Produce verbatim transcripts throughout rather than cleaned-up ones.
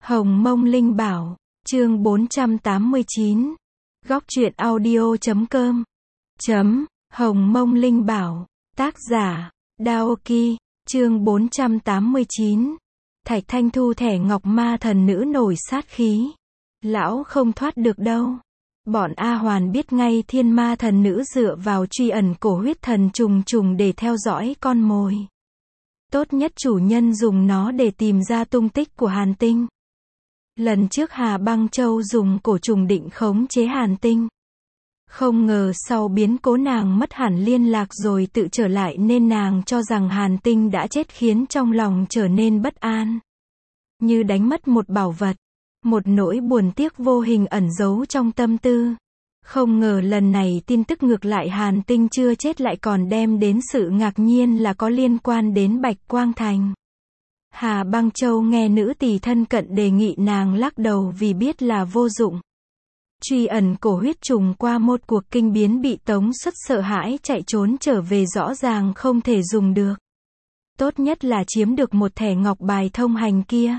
Hồng Mông Linh Bảo, chương bốn trăm tám mươi chín. Góc truyện audio chấm com. Chấm, Hồng Mông Linh Bảo, tác giả, Daoki, chương bốn trăm tám mươi chín. Thạch Thanh thu thẻ ngọc ma thần nữ nổi sát khí. Lão không thoát được đâu. Bọn A Hoàn biết ngay thiên ma thần nữ dựa vào truy ẩn cổ huyết thần trùng trùng để theo dõi con mồi. Tốt nhất chủ nhân dùng nó để tìm ra tung tích của Hàn Tinh. Lần trước Hà Băng Châu dùng cổ trùng định khống chế Hàn Tinh. Không ngờ sau biến cố nàng mất hẳn liên lạc rồi tự trở lại nên nàng cho rằng Hàn Tinh đã chết khiến trong lòng trở nên bất an. Như đánh mất một bảo vật. Một nỗi buồn tiếc vô hình ẩn giấu trong tâm tư. Không ngờ lần này tin tức ngược lại Hàn Tinh chưa chết lại còn đem đến sự ngạc nhiên là có liên quan đến Bạch Quang Thành. Hà Băng Châu nghe nữ tỳ thân cận đề nghị nàng lắc đầu vì biết là vô dụng. Truy ẩn cổ huyết trùng qua một cuộc kinh biến bị tống xuất sợ hãi chạy trốn trở về rõ ràng không thể dùng được. Tốt nhất là chiếm được một thẻ ngọc bài thông hành kia.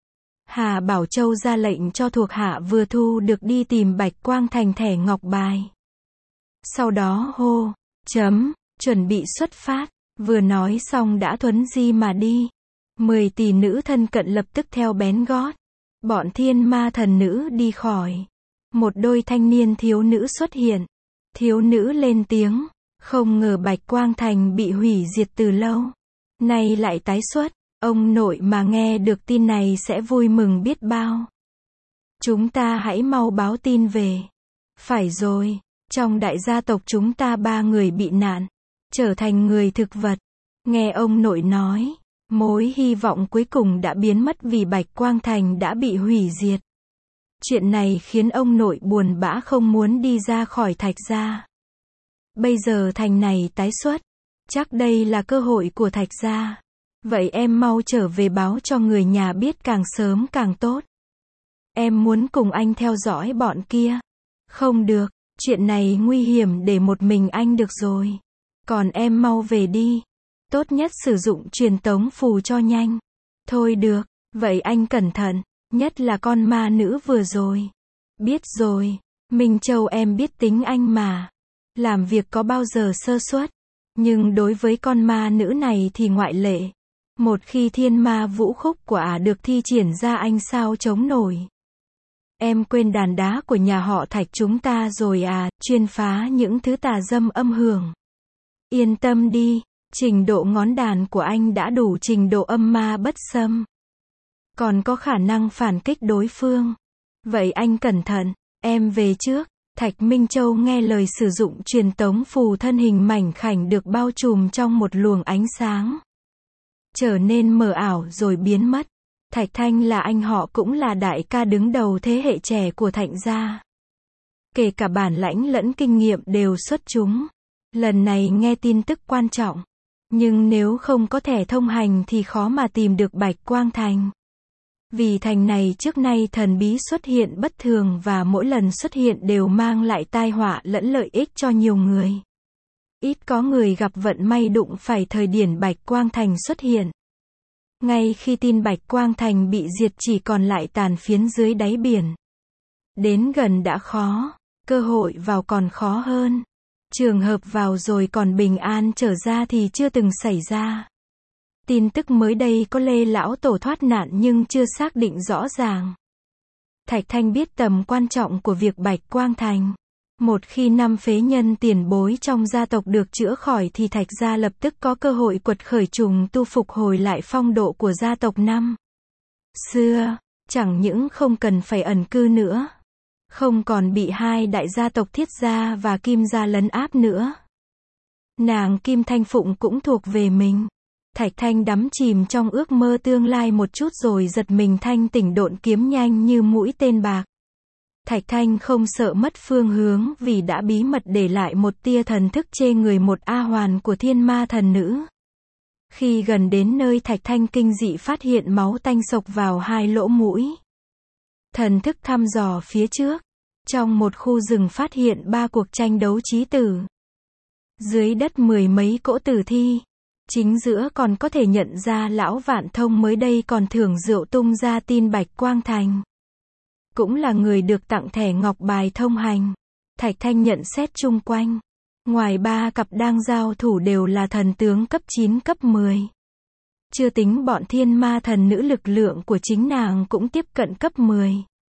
Hà Bảo Châu ra lệnh cho thuộc hạ vừa thu được đi tìm Bạch Quang Thành thẻ ngọc bài. Sau đó hô, chấm, chuẩn bị xuất phát, vừa nói xong đã thuấn di mà đi. Mười tỷ nữ thân cận lập tức theo bén gót. Bọn thiên ma thần nữ đi khỏi. Một đôi thanh niên thiếu nữ xuất hiện. Thiếu nữ lên tiếng, không ngờ Bạch Quang Thành bị hủy diệt từ lâu. Nay lại tái xuất. Ông nội mà nghe được tin này sẽ vui mừng biết bao. Chúng ta hãy mau báo tin về. Phải rồi, trong đại gia tộc chúng ta ba người bị nạn, trở thành người thực vật. Nghe ông nội nói, mối hy vọng cuối cùng đã biến mất vì Bạch Quang Thành đã bị hủy diệt. Chuyện này khiến ông nội buồn bã không muốn đi ra khỏi Thạch gia. Bây giờ thành này tái xuất, chắc đây là cơ hội của Thạch gia. Vậy em mau trở về báo cho người nhà biết càng sớm càng tốt. Em muốn cùng anh theo dõi bọn kia. Không được, chuyện này nguy hiểm để một mình anh được rồi. Còn em mau về đi. Tốt nhất sử dụng truyền tống phù cho nhanh. Thôi được, vậy anh cẩn thận, nhất là con ma nữ vừa rồi. Biết rồi, Minh Châu em biết tính anh mà. Làm việc có bao giờ sơ suất. Nhưng đối với con ma nữ này thì ngoại lệ. Một khi thiên ma vũ khúc của ả được thi triển ra anh sao chống nổi. Em quên đàn đá của nhà họ Thạch chúng ta rồi à, chuyên phá những thứ tà dâm âm hưởng. Yên tâm đi, trình độ ngón đàn của anh đã đủ trình độ âm ma bất xâm. Còn có khả năng phản kích đối phương. Vậy anh cẩn thận, em về trước. Thạch Minh Châu nghe lời sử dụng truyền tống phù thân hình mảnh khảnh được bao trùm trong một luồng ánh sáng. Trở nên mờ ảo rồi biến mất. Thạch Thanh là anh họ cũng là đại ca đứng đầu thế hệ trẻ của Thạch gia. Kể cả bản lãnh lẫn kinh nghiệm đều xuất chúng. Lần này nghe tin tức quan trọng. Nhưng nếu không có thẻ thông hành thì khó mà tìm được Bạch Quang Thành. Vì thành này trước nay thần bí xuất hiện bất thường và mỗi lần xuất hiện đều mang lại tai họa lẫn lợi ích cho nhiều người. Ít có người gặp vận may đụng phải thời điểm Bạch Quang Thành xuất hiện. Ngay khi tin Bạch Quang Thành bị diệt chỉ còn lại tàn phiến dưới đáy biển. Đến gần đã khó, cơ hội vào còn khó hơn. Trường hợp vào rồi còn bình an trở ra thì chưa từng xảy ra. Tin tức mới đây có Lê Lão Tổ thoát nạn nhưng chưa xác định rõ ràng. Thạch Thanh biết tầm quan trọng của việc Bạch Quang Thành. Một khi năm phế nhân tiền bối trong gia tộc được chữa khỏi thì Thạch gia lập tức có cơ hội quật khởi trùng tu phục hồi lại phong độ của gia tộc năm xưa, chẳng những không cần phải ẩn cư nữa, không còn bị hai đại gia tộc Thiết gia và Kim gia lấn áp nữa. Nàng Kim Thanh Phụng cũng thuộc về mình. Thạch Thanh đắm chìm trong ước mơ tương lai một chút rồi giật mình thanh tỉnh độn kiếm nhanh như mũi tên bạc. Thạch Thanh không sợ mất phương hướng vì đã bí mật để lại một tia thần thức chê người một A Hoàn của thiên ma thần nữ. Khi gần đến nơi Thạch Thanh kinh dị phát hiện máu tanh sộc vào hai lỗ mũi. Thần thức thăm dò phía trước. Trong một khu rừng phát hiện ba cuộc tranh đấu chí tử. Dưới đất mười mấy cỗ tử thi. Chính giữa còn có thể nhận ra lão Vạn Thông mới đây còn thưởng rượu tung ra tin Bạch Quang Thành. Cũng là người được tặng thẻ ngọc bài thông hành. Thạch Thanh nhận xét chung quanh. Ngoài ba cặp đang giao thủ đều là thần tướng cấp chín cấp mười. Chưa tính bọn thiên ma thần nữ lực lượng của chính nàng cũng tiếp cận cấp mười.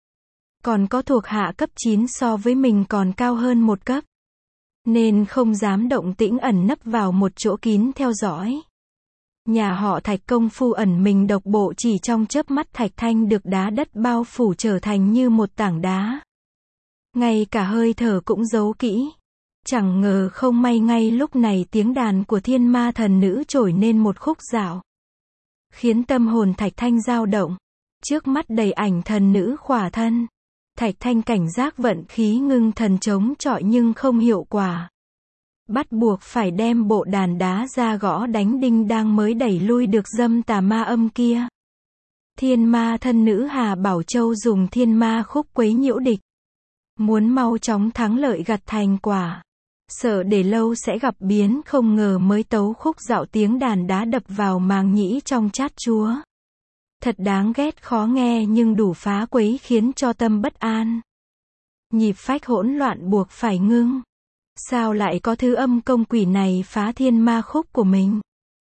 Còn có thuộc hạ cấp chín so với mình còn cao hơn một cấp. Nên không dám động tĩnh ẩn nấp vào một chỗ kín theo dõi. Nhà họ Thạch công phu ẩn mình độc bộ chỉ trong chớp mắt Thạch Thanh được đá đất bao phủ trở thành như một tảng đá. Ngay cả hơi thở cũng giấu kỹ. Chẳng ngờ không may ngay lúc này tiếng đàn của thiên ma thần nữ trổi nên một khúc dạo. Khiến tâm hồn Thạch Thanh dao động. Trước mắt đầy ảnh thần nữ khỏa thân. Thạch Thanh cảnh giác vận khí ngưng thần chống chọi nhưng không hiệu quả. Bắt buộc phải đem bộ đàn đá ra gõ đánh đinh đang mới đẩy lui được dâm tà ma âm kia. Thiên ma thân nữ Hà Bảo Châu dùng thiên ma khúc quấy nhiễu địch. Muốn mau chóng thắng lợi gặt thành quả. Sợ để lâu sẽ gặp biến không ngờ mới tấu khúc dạo tiếng đàn đá đập vào màng nhĩ trong chát chúa. Thật đáng ghét khó nghe nhưng đủ phá quấy khiến cho tâm bất an. Nhịp phách hỗn loạn buộc phải ngưng. Sao lại có thứ âm công quỷ này phá thiên ma khúc của mình?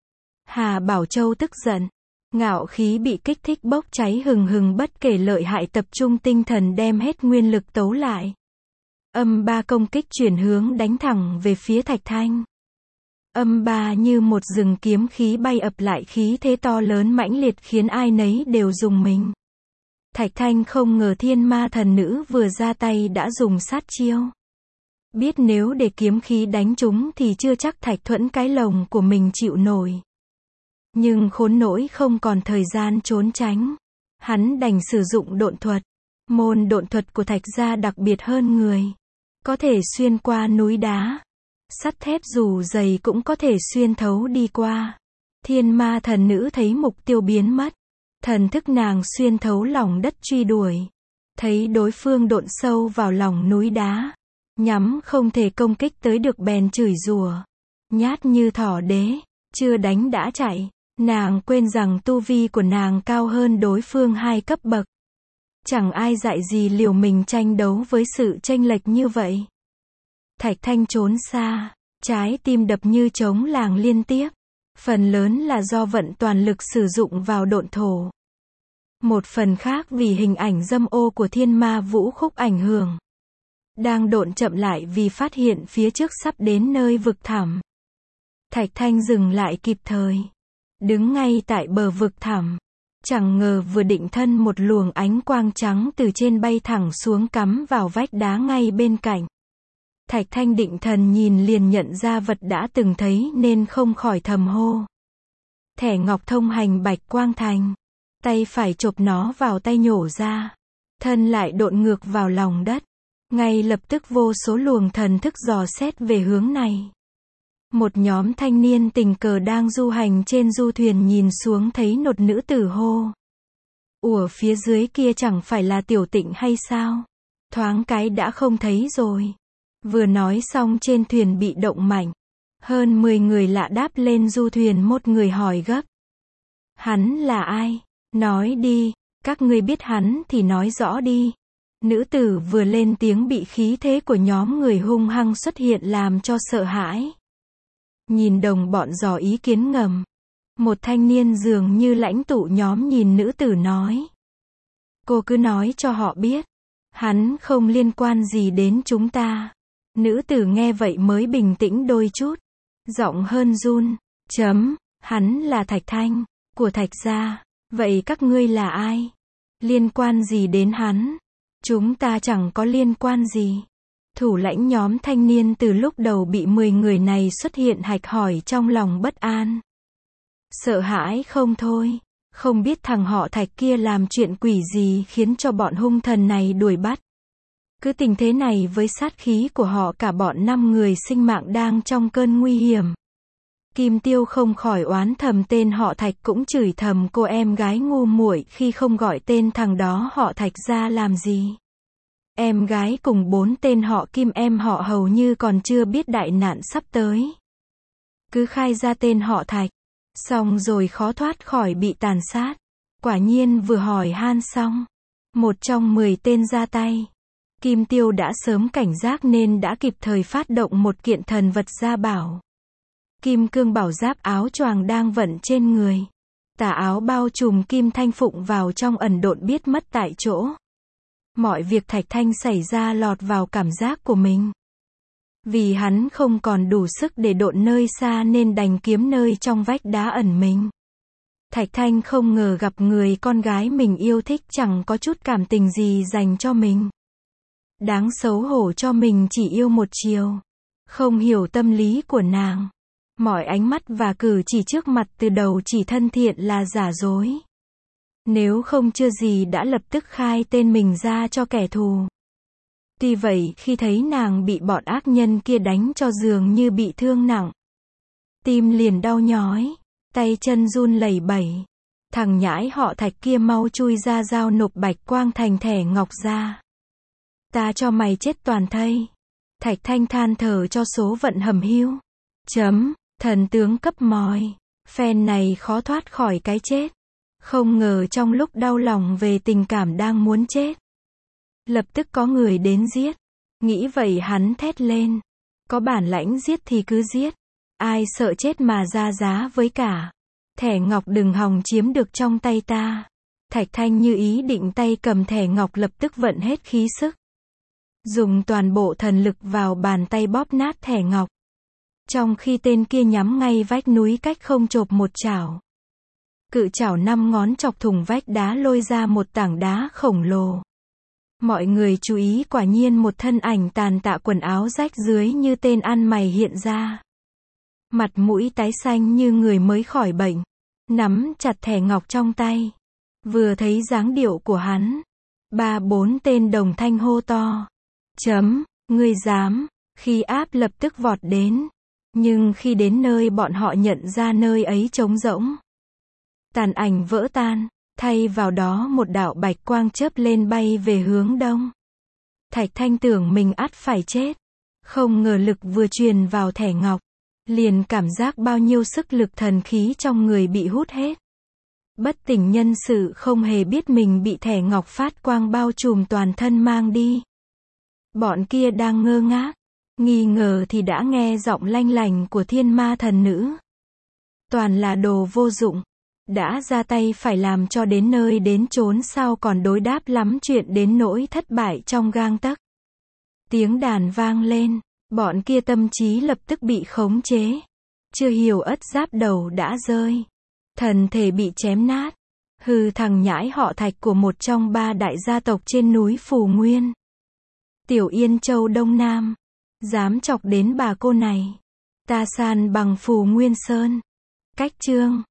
Hà Bảo Châu tức giận. Ngạo khí bị kích thích bốc cháy hừng hừng bất kể lợi hại tập trung tinh thần đem hết nguyên lực tấu lại. Âm ba công kích chuyển hướng đánh thẳng về phía Thạch Thanh. Âm ba như một rừng kiếm khí bay ập lại khí thế to lớn mãnh liệt khiến ai nấy đều rùng mình. Thạch Thanh không ngờ thiên ma thần nữ vừa ra tay đã dùng sát chiêu. Biết nếu để kiếm khí đánh chúng thì chưa chắc Thạch Thuẫn cái lồng của mình chịu nổi. Nhưng khốn nỗi không còn thời gian trốn tránh. Hắn đành sử dụng độn thuật. Môn độn thuật của Thạch gia đặc biệt hơn người. Có thể xuyên qua núi đá. Sắt thép dù dày cũng có thể xuyên thấu đi qua. Thiên ma thần nữ thấy mục tiêu biến mất. Thần thức nàng xuyên thấu lòng đất truy đuổi. Thấy đối phương độn sâu vào lòng núi đá. Nhắm không thể công kích tới được bèn chửi rủa. Nhát như thỏ đế. Chưa đánh đã chạy. Nàng quên rằng tu vi của nàng cao hơn đối phương hai cấp bậc. Chẳng ai dạy gì liều mình tranh đấu với sự chênh lệch như vậy. Thạch Thanh trốn xa, trái tim đập như trống làng liên tiếp. Phần lớn là do vận toàn lực sử dụng vào độn thổ. Một phần khác vì hình ảnh dâm ô của thiên ma vũ khúc ảnh hưởng. Đang độn chậm lại vì phát hiện phía trước sắp đến nơi vực thẳm. Thạch Thanh dừng lại kịp thời. Đứng ngay tại bờ vực thẳm. Chẳng ngờ vừa định thân một luồng ánh quang trắng từ trên bay thẳng xuống cắm vào vách đá ngay bên cạnh. Thạch Thanh định thần nhìn liền nhận ra vật đã từng thấy nên không khỏi thầm hô. Thẻ ngọc thông hành Bạch Quang Thành. Tay phải chộp nó vào tay nhổ ra. Thân lại độn ngược vào lòng đất. Ngay lập tức vô số luồng thần thức dò xét về hướng này. Một nhóm thanh niên tình cờ đang du hành trên du thuyền nhìn xuống thấy một nữ tử hô. Ủa phía dưới kia chẳng phải là Tiểu Tịnh hay sao? Thoáng cái đã không thấy rồi. Vừa nói xong trên thuyền bị động mạnh. Hơn mười người lạ đáp lên du thuyền một người hỏi gấp. Hắn là ai? Nói đi, các ngươi biết hắn thì nói rõ đi. Nữ tử vừa lên tiếng bị khí thế của nhóm người hung hăng xuất hiện làm cho sợ hãi. Nhìn đồng bọn dò ý kiến ngầm. Một thanh niên dường như lãnh tụ nhóm nhìn nữ tử nói. Cô cứ nói cho họ biết. Hắn không liên quan gì đến chúng ta. Nữ tử nghe vậy mới bình tĩnh đôi chút. Giọng hơn run. Chấm, hắn là Thạch Thanh, của Thạch gia. Vậy các ngươi là ai? Liên quan gì đến hắn? Chúng ta chẳng có liên quan gì. Thủ lãnh nhóm thanh niên từ lúc đầu bị mười người này xuất hiện hạch hỏi trong lòng bất an. Sợ hãi không thôi. Không biết thằng họ Thạch kia làm chuyện quỷ gì khiến cho bọn hung thần này đuổi bắt. Cứ tình thế này với sát khí của họ cả bọn năm người sinh mạng đang trong cơn nguy hiểm. Kim Tiêu không khỏi oán thầm tên họ Thạch cũng chửi thầm cô em gái ngu muội khi không gọi tên thằng đó họ Thạch ra làm gì. Em gái cùng bốn tên họ Kim em họ hầu như còn chưa biết đại nạn sắp tới. Cứ khai ra tên họ Thạch, Xong rồi khó thoát khỏi bị tàn sát. Quả nhiên vừa hỏi han xong, một trong mười tên ra tay. Kim Tiêu đã sớm cảnh giác nên đã kịp thời phát động một kiện thần vật gia bảo. Kim cương bảo giáp áo choàng đang vận trên người. Tà áo bao trùm Kim Thanh Phụng vào trong ẩn độn biết mất tại chỗ. Mọi việc Thạch Thanh xảy ra lọt vào cảm giác của mình. Vì hắn không còn đủ sức để độn nơi xa nên đành kiếm nơi trong vách đá ẩn mình. Thạch Thanh không ngờ gặp người con gái mình yêu thích chẳng có chút cảm tình gì dành cho mình. Đáng xấu hổ cho mình chỉ yêu một chiều. Không hiểu tâm lý của nàng. Mọi ánh mắt và cử chỉ trước mặt từ đầu chỉ thân thiện là giả dối. Nếu không chưa gì đã lập tức khai tên mình ra cho kẻ thù. Tuy vậy khi thấy nàng bị bọn ác nhân kia đánh cho dường như bị thương nặng. Tim liền đau nhói, tay chân run lẩy bẩy. Thằng nhãi họ Thạch kia mau chui ra giao nộp bạch quang thành thẻ ngọc ra. Ta cho mày chết toàn thây. Thạch Thanh than thở cho số vận hầm hưu. Chấm, thần tướng cấp mòi. Phen này khó thoát khỏi cái chết. Không ngờ trong lúc đau lòng về tình cảm đang muốn chết. Lập tức có người đến giết. Nghĩ vậy hắn thét lên. Có bản lãnh giết thì cứ giết. Ai sợ chết mà ra giá với cả. Thẻ ngọc đừng hòng chiếm được trong tay ta. Thạch Thanh như ý định tay cầm thẻ ngọc lập tức vận hết khí sức. Dùng toàn bộ thần lực vào bàn tay bóp nát thẻ ngọc. Trong khi tên kia nhắm ngay vách núi cách không chộp một chảo. Cự chảo năm ngón chọc thủng vách đá lôi ra một tảng đá khổng lồ. Mọi người chú ý quả nhiên một thân ảnh tàn tạ quần áo rách rưới như tên ăn mày hiện ra. Mặt mũi tái xanh như người mới khỏi bệnh. Nắm chặt thẻ ngọc trong tay. Vừa thấy dáng điệu của hắn. Ba bốn tên đồng thanh hô to. Chấm, ngươi dám. Khi áp lập tức vọt đến. Nhưng khi đến nơi bọn họ nhận ra nơi ấy trống rỗng. Tàn ảnh vỡ tan. Thay vào đó một đạo bạch quang chớp lên bay về hướng đông. Thạch Thanh tưởng mình ắt phải chết. Không ngờ lực vừa truyền vào thẻ ngọc. Liền cảm giác bao nhiêu sức lực thần khí trong người bị hút hết. Bất tỉnh nhân sự không hề biết mình bị thẻ ngọc phát quang bao trùm toàn thân mang đi. Bọn kia đang ngơ ngác. Nghi ngờ thì đã nghe giọng lanh lành của thiên ma thần nữ. Toàn là đồ vô dụng. Đã ra tay phải làm cho đến nơi đến chốn sao còn đối đáp lắm chuyện đến nỗi thất bại trong gang tấc. Tiếng đàn vang lên, bọn kia tâm trí lập tức bị khống chế. Chưa hiểu ất giáp đầu đã rơi. Thần thể bị chém nát. Hừ, thằng nhãi họ Thạch của một trong ba đại gia tộc trên núi Phù Nguyên. Tiểu Yên Châu Đông Nam. Dám chọc đến bà cô này. Ta san bằng Phù Nguyên Sơn. Cách chương